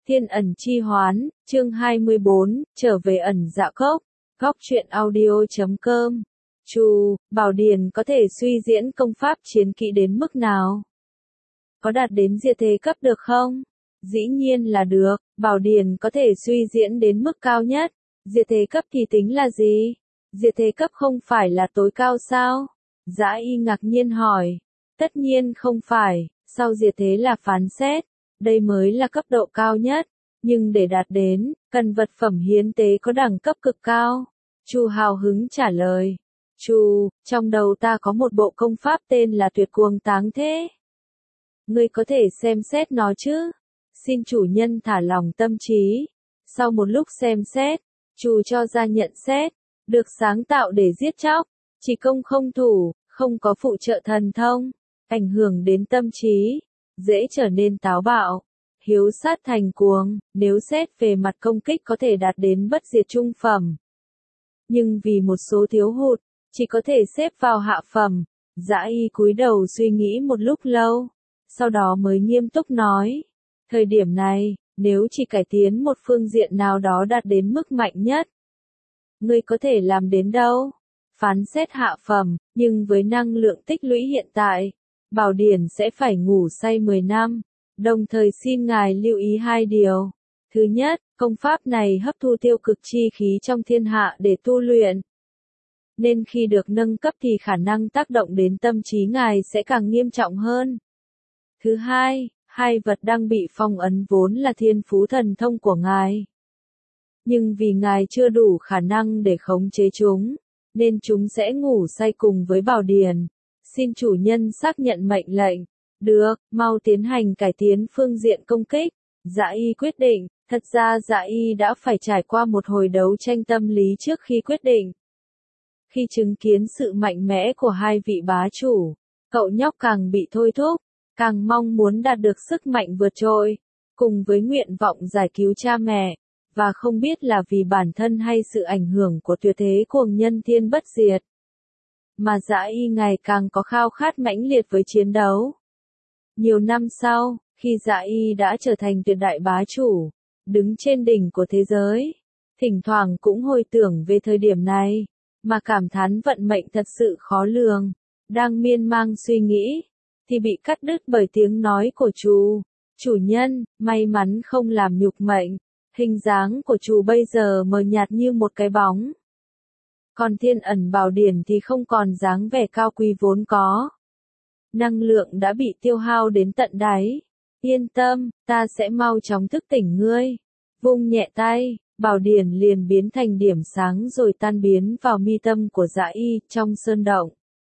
Thiên ẩn chi hoán, chương 24, trở về ẩn dạ cốc. Góc truyện audio.com. Bảo Điền có thể suy diễn công pháp chiến kỹ đến mức nào? Có đạt đến diệt thế cấp được không? Dĩ nhiên là được, Bảo Điền có thể suy diễn đến mức cao nhất. Diệt thế cấp thì tính là gì? Diệt thế cấp không phải là tối cao sao? Dã Y ngạc nhiên hỏi. Tất nhiên không phải, sau diệt thế là phán xét. Đây mới là cấp độ cao nhất, nhưng để đạt đến, cần vật phẩm hiến tế có đẳng cấp cực cao. Chu hào hứng trả lời. Trong đầu ta có một bộ công pháp tên là Tuyệt Cuồng Táng Thế. Ngươi có thể xem xét nó chứ? Xin chủ nhân thả lòng tâm trí. Sau một lúc xem xét, Chu cho ra nhận xét, được sáng tạo để giết chóc, chỉ công không thủ, không có phụ trợ thần thông, ảnh hưởng đến tâm trí, dễ trở nên táo bạo, hiếu sát thành cuồng, nếu xét về mặt công kích có thể đạt đến bất diệt trung phẩm. Nhưng vì một số thiếu hụt, chỉ có thể xếp vào hạ phẩm. Dã Y cúi đầu suy nghĩ một lúc lâu, sau đó mới nghiêm túc nói, thời điểm này, nếu chỉ cải tiến một phương diện nào đó đạt đến mức mạnh nhất, ngươi có thể làm đến đâu? Phán xét hạ phẩm, nhưng với năng lượng tích lũy hiện tại, Bảo Điền sẽ phải ngủ say 10 năm. Đồng thời xin ngài lưu ý hai điều. Thứ nhất, công pháp này hấp thu tiêu cực chi khí trong thiên hạ để tu luyện. Nên khi được nâng cấp thì khả năng tác động đến tâm trí ngài sẽ càng nghiêm trọng hơn. Thứ hai, hai vật đang bị phong ấn vốn là thiên phú thần thông của ngài. Nhưng vì ngài chưa đủ khả năng để khống chế chúng, nên chúng sẽ ngủ say cùng với Bảo Điền. Xin chủ nhân xác nhận mệnh lệnh. Được, mau tiến hành cải tiến phương diện công kích. Dã Y quyết định, thật ra Dã Y đã phải trải qua một hồi đấu tranh tâm lý trước khi quyết định. Khi chứng kiến sự mạnh mẽ của hai vị bá chủ, cậu nhóc càng bị thôi thúc, càng mong muốn đạt được sức mạnh vượt trội, cùng với nguyện vọng giải cứu cha mẹ, và không biết là vì bản thân hay sự ảnh hưởng của tuyệt thế cuồng nhân thiên bất diệt, mà Dã Y ngày càng có khao khát mãnh liệt với chiến đấu. Nhiều năm sau, khi Dã Y đã trở thành tuyệt đại bá chủ, đứng trên đỉnh của thế giới, thỉnh thoảng cũng hồi tưởng về thời điểm này, mà cảm thán vận mệnh thật sự khó lường. Đang miên man suy nghĩ, thì bị cắt đứt bởi tiếng nói của chủ nhân, may mắn không làm nhục mệnh, hình dáng của chủ bây giờ mờ nhạt như một cái bóng. Còn Thiên ẩn Bảo Điền thì không còn dáng vẻ cao quý vốn có. Năng lượng đã bị tiêu hao đến tận đáy. Yên tâm, ta sẽ mau chóng thức tỉnh ngươi. Vung nhẹ tay, Bảo Điền liền biến thành điểm sáng rồi tan biến vào mi tâm của Dã Y trong sơn động.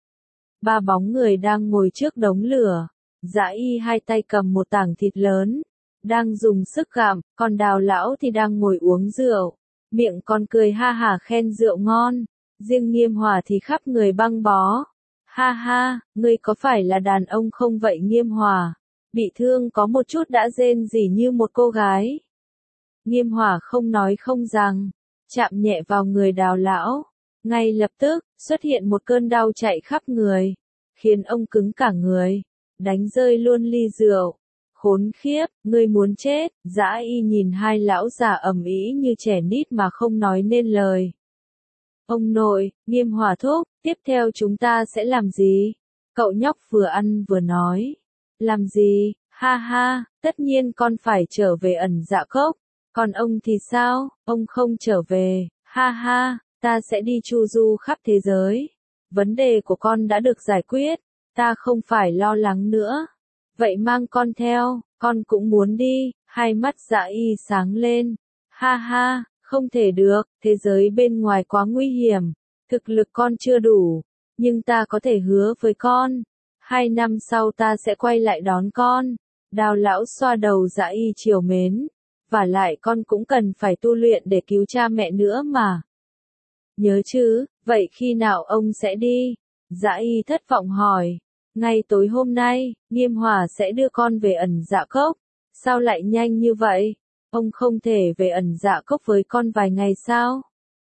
Ba bóng người đang ngồi trước đống lửa. Dã Y hai tay cầm một tảng thịt lớn, đang dùng sức gặm, còn Đào lão thì đang ngồi uống rượu, miệng còn cười ha hả khen rượu ngon. Riêng Nghiêm Hòa thì khắp người băng bó. Ha ha, ngươi có phải là đàn ông không vậy Nghiêm Hòa? Bị thương có một chút đã rên rỉ như một cô gái. Nghiêm Hòa không nói không rằng, chạm nhẹ vào người Đào lão. Ngay lập tức, xuất hiện một cơn đau chạy khắp người, khiến ông cứng cả người, đánh rơi luôn ly rượu. Khốn khiếp, ngươi muốn chết. Dã Y nhìn hai lão già ầm ĩ như trẻ nít mà không nói nên lời. Ông nội, Nghiêm Hòa thúc, tiếp theo chúng ta sẽ làm gì? Cậu nhóc vừa ăn vừa nói. Làm gì? Ha ha, tất nhiên con phải trở về ẩn dạ cốc. Còn ông thì sao? Ông không trở về. Ha ha, ta sẽ đi chu du khắp thế giới. Vấn đề của con đã được giải quyết, ta không phải lo lắng nữa. Vậy mang con theo, con cũng muốn đi. Hai mắt Dã Y sáng lên. Ha ha. Không thể được, thế giới bên ngoài quá nguy hiểm, thực lực con chưa đủ, nhưng ta có thể hứa với con, 2 năm sau ta sẽ quay lại đón con. Đào lão xoa đầu Dã Y trìu mến, vả lại con cũng cần phải tu luyện để cứu cha mẹ nữa mà. Nhớ chứ, vậy khi nào ông sẽ đi? Dã Y thất vọng hỏi. Ngay tối hôm nay, Nghiêm Hòa sẽ đưa con về ẩn dạ cốc. Sao lại nhanh như vậy? Ông không thể về ẩn dạ cốc với con vài ngày sao?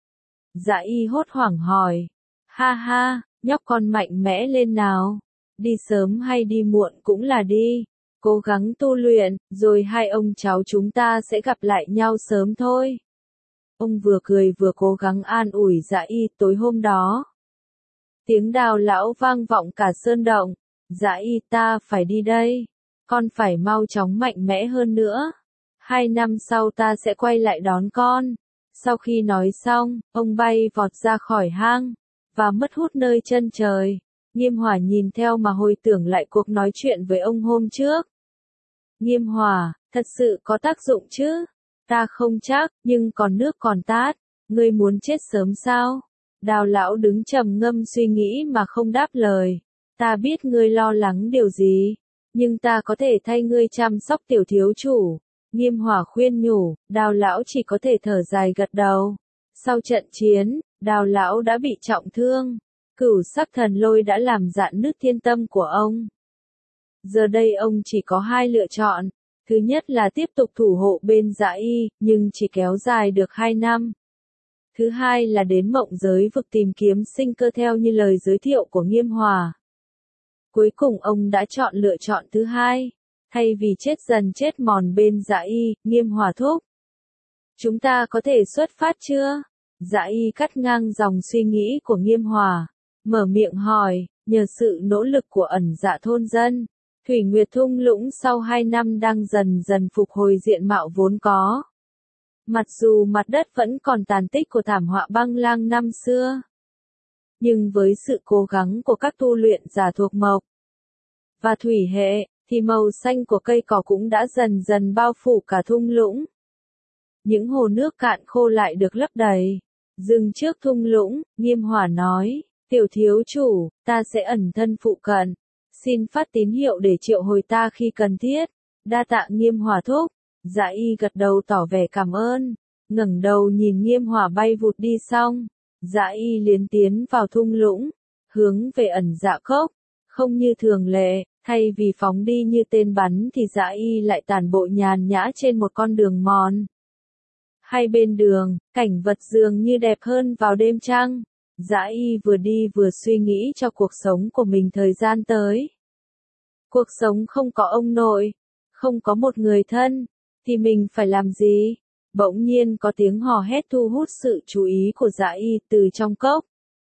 Dã Y hốt hoảng hỏi. Ha ha, nhóc con mạnh mẽ lên nào. Đi sớm hay đi muộn cũng là đi. Cố gắng tu luyện, rồi hai ông cháu chúng ta sẽ gặp lại nhau sớm thôi. Ông vừa cười vừa cố gắng an ủi Dạ Y. Tối hôm đó, tiếng Đào lão vang vọng cả sơn động. Dạ Y, ta phải đi đây. Con phải mau chóng mạnh mẽ hơn nữa. 2 năm sau ta sẽ quay lại đón con. Sau khi nói xong, ông bay vọt ra khỏi hang, và mất hút nơi chân trời. Nghiêm Hỏa nhìn theo mà hồi tưởng lại cuộc nói chuyện với ông hôm trước. Nghiêm Hỏa, thật sự có tác dụng chứ? Ta không chắc, nhưng còn nước còn tát. Ngươi muốn chết sớm sao? Đào lão đứng trầm ngâm suy nghĩ mà không đáp lời. Ta biết ngươi lo lắng điều gì, nhưng ta có thể thay ngươi chăm sóc tiểu thiếu chủ. Nghiêm Hỏa khuyên nhủ, Đào lão chỉ có thể thở dài gật đầu. Sau trận chiến, Đào lão đã bị trọng thương. Cửu sắc thần lôi đã làm rạn nứt thiên tâm của ông. Giờ đây ông chỉ có 2 lựa chọn. Thứ nhất là tiếp tục thủ hộ bên Dạ Y, nhưng chỉ kéo dài được 2 năm. Thứ hai là đến mộng giới vực tìm kiếm sinh cơ theo như lời giới thiệu của Nghiêm Hỏa. Cuối cùng ông đã chọn lựa chọn thứ hai. Thay vì chết dần chết mòn bên Dạ Y, Nghiêm Hỏa thúc. Chúng ta có thể xuất phát chưa? Dạ Y cắt ngang dòng suy nghĩ của Nghiêm Hỏa. Mở miệng hỏi, nhờ sự nỗ lực của ẩn dạ thôn dân, Thủy Nguyệt thung lũng sau 2 năm đang dần dần phục hồi diện mạo vốn có. Mặc dù mặt đất vẫn còn tàn tích của thảm họa băng lang năm xưa, nhưng với sự cố gắng của các tu luyện giả thuộc mộc và thủy hệ, thì màu xanh của cây cỏ cũng đã dần dần bao phủ cả thung lũng. Những hồ nước cạn khô lại được lấp đầy. Dừng trước thung lũng, Nghiêm Hỏa nói, tiểu thiếu chủ, ta sẽ ẩn thân phụ cận. Xin phát tín hiệu để triệu hồi ta khi cần thiết. Đa tạ Nghiêm Hỏa thúc. Dạ Y gật đầu tỏ vẻ cảm ơn. Ngẩng đầu nhìn Nghiêm Hỏa bay vụt đi xong. Dạ Y liền tiến vào thung lũng, hướng về ẩn dạ cốc. Không như thường lệ, thay vì phóng đi như tên bắn thì Dạ Y lại tản bộ nhàn nhã trên một con đường mòn. Hai bên đường, cảnh vật dường như đẹp hơn vào đêm trăng. Dạ Y vừa đi vừa suy nghĩ cho cuộc sống của mình thời gian tới. Cuộc sống không có ông nội, không có một người thân, thì mình phải làm gì? Bỗng nhiên có tiếng hò hét thu hút sự chú ý của Dạ Y từ trong cốc.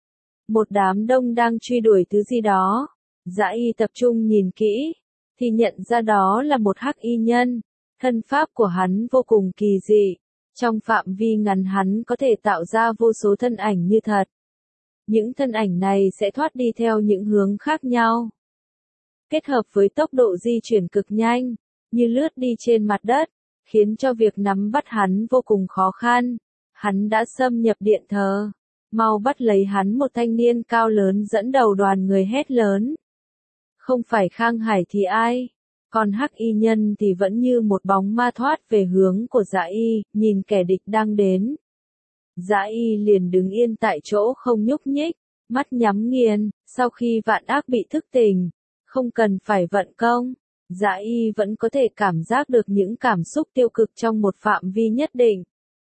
Một đám đông đang truy đuổi thứ gì đó. Dạ Y tập trung nhìn kỹ, thì nhận ra đó là một hắc y nhân. Thân pháp của hắn vô cùng kỳ dị. Trong phạm vi ngắn hắn có thể tạo ra vô số thân ảnh như thật. Những thân ảnh này sẽ thoát đi theo những hướng khác nhau. Kết hợp với tốc độ di chuyển cực nhanh, như lướt đi trên mặt đất, khiến cho việc nắm bắt hắn vô cùng khó khăn. Hắn đã xâm nhập điện thờ. Mau bắt lấy hắn, một thanh niên cao lớn dẫn đầu đoàn người hét lớn. Không phải Khang Hải thì ai? Còn hắc y nhân thì vẫn như một bóng ma thoát về hướng của Dạ Y, nhìn kẻ địch đang đến. Dạ Y liền đứng yên tại chỗ không nhúc nhích, mắt nhắm nghiền. Sau khi vạn ác bị thức tỉnh, không cần phải vận công, Dạ Y vẫn có thể cảm giác được những cảm xúc tiêu cực trong một phạm vi nhất định.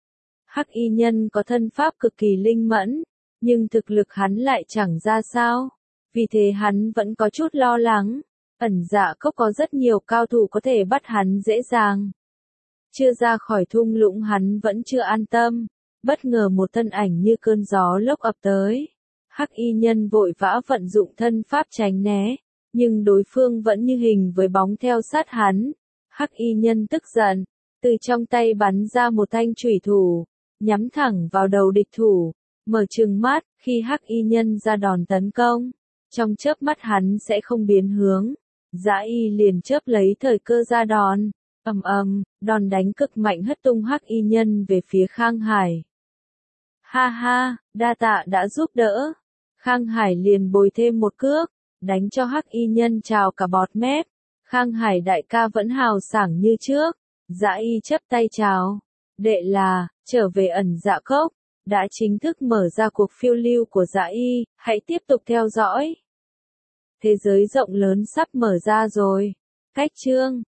Hắc y nhân có thân pháp cực kỳ linh mẫn, nhưng thực lực hắn lại chẳng ra sao. Vì thế hắn vẫn có chút lo lắng. Ẩn dạ cốc có rất nhiều cao thủ có thể bắt hắn dễ dàng. Chưa ra khỏi thung lũng hắn vẫn chưa an tâm. Bất ngờ một thân ảnh như cơn gió lốc ập tới. Hắc y nhân vội vã vận dụng thân pháp tránh né, nhưng đối phương vẫn như hình với bóng theo sát hắn. Hắc y nhân tức giận, từ trong tay bắn ra một thanh chủy thủ, nhắm thẳng vào đầu địch thủ. Mở trừng mắt, khi hắc y nhân ra đòn tấn công, trong chớp mắt hắn sẽ không biến hướng. Dạ Y liền chớp lấy thời cơ ra đòn. Đòn đánh cực mạnh hất tung hắc y nhân về phía Khang Hải. Ha ha, đa tạ đã giúp đỡ. Khang Hải liền bồi thêm một cước, đánh cho hắc y nhân trào cả bọt mép. Khang Hải đại ca vẫn hào sảng như trước. Dạ Y chắp tay chào. Đệ là, trở về ẩn dạ cốc, đã chính thức mở ra cuộc phiêu lưu của Dạ Y, hãy tiếp tục theo dõi. Thế giới rộng lớn sắp mở ra rồi. Cách chương